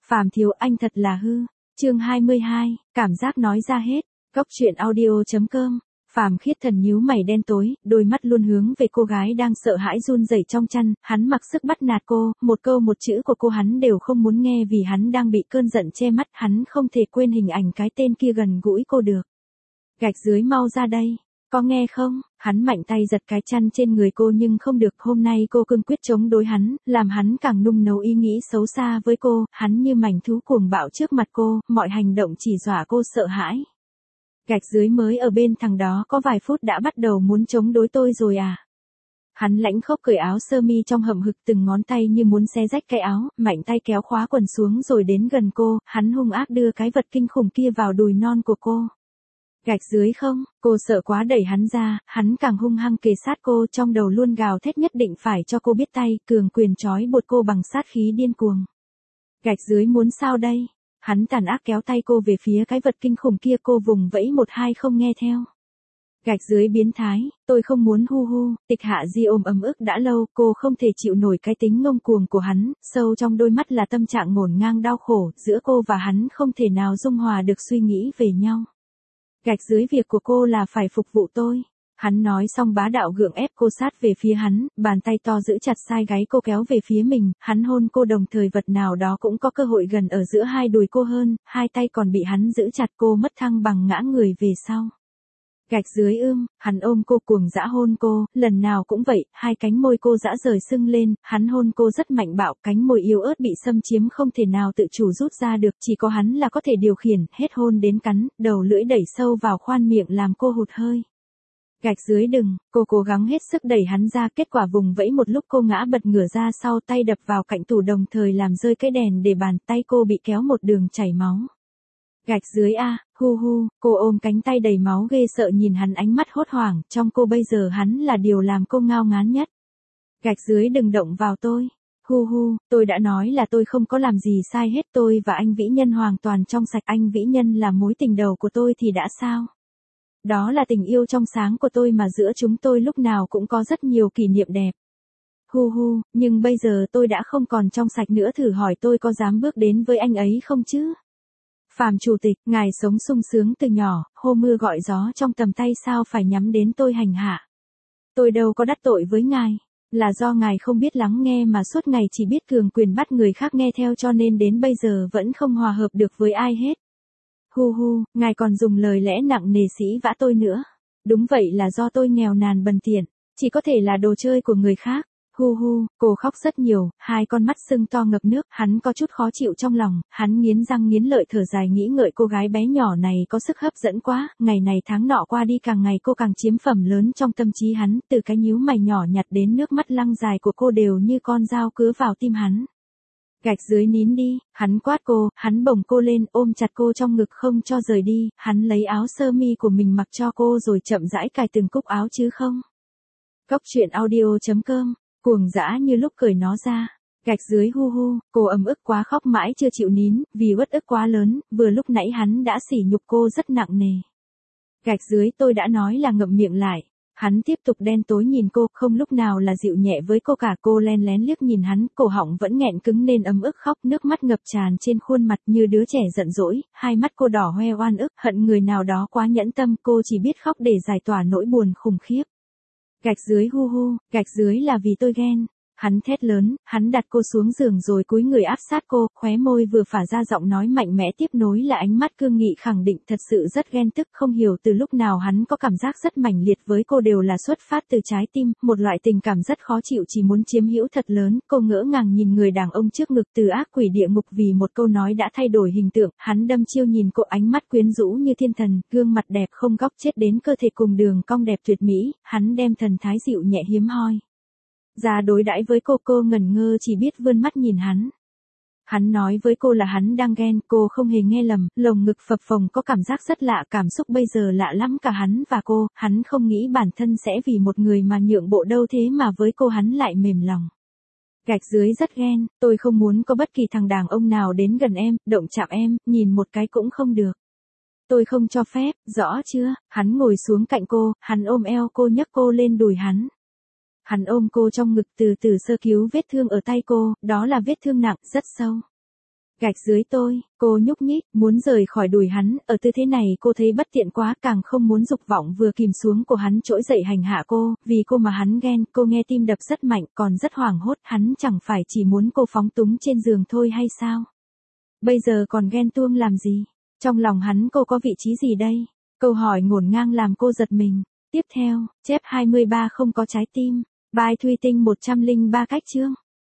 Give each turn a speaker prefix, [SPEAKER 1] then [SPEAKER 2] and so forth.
[SPEAKER 1] Phàm thiếu anh thật là hư. Chương 22, cảm giác nói ra hết. Góc truyện audio.com. Phàm Khiết Thần nhíu mày đen tối, đôi mắt luôn hướng về cô gái đang sợ hãi run rẩy trong chăn, hắn mặc sức bắt nạt cô, một câu một chữ của cô hắn đều không muốn nghe vì hắn đang bị cơn giận che mắt, hắn không thể quên hình ảnh cái tên kia gần gũi cô được. Gạch dưới mau ra đây. Có nghe không? Hắn mạnh tay giật cái chăn trên người cô nhưng không được, hôm nay cô cương quyết chống đối hắn, làm hắn càng nung nấu ý nghĩ xấu xa với cô, hắn như mảnh thú cuồng bạo trước mặt cô, mọi hành động chỉ dọa cô sợ hãi. Gạch dưới mới ở bên thằng đó có vài phút đã bắt đầu muốn chống đối tôi rồi à? Hắn lãnh khốc cởi áo sơ mi trong hậm hực, từng ngón tay như muốn xé rách cái áo, mạnh tay kéo khóa quần xuống rồi đến gần cô, hắn hung ác đưa cái vật kinh khủng kia vào đùi non của cô. Gạch dưới không, cô sợ quá đẩy hắn ra, hắn càng hung hăng kề sát cô, trong đầu luôn gào thét nhất định phải cho cô biết tay, cường quyền trói buộc cô bằng sát khí điên cuồng. Gạch dưới muốn sao đây? Hắn tàn ác kéo tay cô về phía cái vật kinh khủng kia, cô vùng vẫy một hai không nghe theo. Gạch dưới biến thái, tôi không muốn hu hu, Tịch Hạ Di ôm ấm ức đã lâu, cô không thể chịu nổi cái tính ngông cuồng của hắn, sâu trong đôi mắt là tâm trạng ngổn ngang đau khổ, giữa cô và hắn không thể nào dung hòa được suy nghĩ về nhau. Gạch dưới việc của cô là phải phục vụ tôi. Hắn nói xong bá đạo gượng ép cô sát về phía hắn, bàn tay to giữ chặt sai gáy cô kéo về phía mình, hắn hôn cô đồng thời vật nào đó cũng có cơ hội gần ở giữa hai đùi cô hơn, hai tay còn bị hắn giữ chặt, cô mất thăng bằng ngã người về sau. Gạch dưới hắn ôm cô cuồng dã hôn cô, lần nào cũng vậy, hai cánh môi cô dã rời sưng lên, hắn hôn cô rất mạnh bạo, cánh môi yếu ớt bị xâm chiếm không thể nào tự chủ rút ra được, chỉ có hắn là có thể điều khiển, hết hôn đến cắn, đầu lưỡi đẩy sâu vào khoan miệng làm cô hụt hơi. Gạch dưới đừng, cô cố gắng hết sức đẩy hắn ra, kết quả vùng vẫy một lúc cô ngã bật ngửa ra sau, tay đập vào cạnh tủ đồng thời làm rơi cái đèn để bàn, tay cô bị kéo một đường chảy máu. Gạch dưới hu hu, cô ôm cánh tay đầy máu ghê sợ nhìn hắn, ánh mắt hốt hoảng, trong cô bây giờ hắn là điều làm cô ngao ngán nhất. Gạch dưới đừng động vào tôi. Hu hu, tôi đã nói là tôi không có làm gì sai hết, tôi và anh Vĩ Nhân hoàn toàn trong sạch, anh Vĩ Nhân là mối tình đầu của tôi thì đã sao? Đó là tình yêu trong sáng của tôi mà giữa chúng tôi lúc nào cũng có rất nhiều kỷ niệm đẹp. Hu hu, nhưng bây giờ tôi đã không còn trong sạch nữa, thử hỏi tôi có dám bước đến với anh ấy không chứ? Phàm chủ tịch, ngài sống sung sướng từ nhỏ, hô mưa gọi gió trong tầm tay, sao phải nhắm đến tôi hành hạ? Tôi đâu có đắc tội với ngài, là do ngài không biết lắng nghe mà suốt ngày chỉ biết cường quyền bắt người khác nghe theo, cho nên đến bây giờ vẫn không hòa hợp được với ai hết. Hu hu, ngài còn dùng lời lẽ nặng nề sĩ vã tôi nữa. Đúng vậy, là do tôi nghèo nàn bần tiện, chỉ có thể là đồ chơi của người khác. Hu hu, cô khóc rất nhiều, hai con mắt sưng to ngập nước, hắn có chút khó chịu trong lòng, hắn nghiến răng nghiến lợi thở dài nghĩ ngợi cô gái bé nhỏ này có sức hấp dẫn quá, ngày này tháng nọ qua đi càng ngày cô càng chiếm phẩm lớn trong tâm trí hắn, từ cái nhíu mày nhỏ nhặt đến nước mắt lăng dài của cô đều như con dao cứa vào tim hắn. Gạch dưới nín đi, hắn quát cô, hắn bồng cô lên, ôm chặt cô trong ngực không cho rời đi, hắn lấy áo sơ mi của mình mặc cho cô rồi chậm rãi cài từng cúc áo chứ không. Góc truyện audio.com. Cuồng dã như lúc cởi nó ra. Gạch dưới hu hu, cô ấm ức quá khóc mãi chưa chịu nín, vì uất ức quá lớn, vừa lúc nãy hắn đã sỉ nhục cô rất nặng nề. Gạch dưới tôi đã nói là ngậm miệng lại. Hắn tiếp tục đen tối nhìn cô, không lúc nào là dịu nhẹ với cô cả, cô len lén liếc nhìn hắn, cổ họng vẫn nghẹn cứng nên ấm ức khóc, nước mắt ngập tràn trên khuôn mặt như đứa trẻ giận dỗi, hai mắt cô đỏ hoe oan ức, hận người nào đó quá nhẫn tâm, cô chỉ biết khóc để giải tỏa nỗi buồn khủng khiếp. Gạch dưới hu hu, gạch dưới là vì tôi ghen. Hắn thét lớn, hắn đặt cô xuống giường rồi cúi người áp sát cô, khóe môi vừa phả ra giọng nói mạnh mẽ, tiếp nối là ánh mắt cương nghị khẳng định, thật sự rất ghen tức, không hiểu từ lúc nào hắn có cảm giác rất mãnh liệt với cô, đều là xuất phát từ trái tim, một loại tình cảm rất khó chịu, chỉ muốn chiếm hữu thật lớn. Cô ngỡ ngàng nhìn người đàn ông trước ngực từ ác quỷ địa ngục vì một câu nói đã thay đổi hình tượng, hắn đâm chiêu nhìn cô, ánh mắt quyến rũ như thiên thần, gương mặt đẹp không góc chết đến cơ thể cùng đường cong đẹp tuyệt mỹ, hắn đem thần thái dịu nhẹ hiếm hoi ra đối đãi với cô ngẩn ngơ chỉ biết vươn mắt nhìn hắn. Hắn nói với cô là hắn đang ghen, cô không hề nghe lầm, lồng ngực phập phồng có cảm giác rất lạ, cảm xúc bây giờ lạ lắm cả hắn và cô, hắn không nghĩ bản thân sẽ vì một người mà nhượng bộ đâu, thế mà với cô hắn lại mềm lòng. Gạch dưới rất ghen, tôi không muốn có bất kỳ thằng đàn ông nào đến gần em, động chạm em, nhìn một cái cũng không được. Tôi không cho phép, rõ chưa? Hắn ngồi xuống cạnh cô, hắn ôm eo cô nhấc cô lên đùi hắn. Hắn ôm cô trong ngực từ từ sơ cứu vết thương ở tay cô, đó là vết thương nặng, rất sâu. Gạch dưới tôi, cô nhúc nhích, muốn rời khỏi đùi hắn, ở tư thế này cô thấy bất tiện quá, càng không muốn dục vọng vừa kìm xuống của hắn trỗi dậy hành hạ cô, vì cô mà hắn ghen, cô nghe tim đập rất mạnh, còn rất hoảng hốt, hắn chẳng phải chỉ muốn cô phóng túng trên giường thôi hay sao? Bây giờ còn ghen tuông làm gì? Trong lòng hắn cô có vị trí gì đây? Câu hỏi ngổn ngang làm cô giật mình. Tiếp theo, chép 23 không có trái tim. Bài Thùy Tinh 103 cách chương.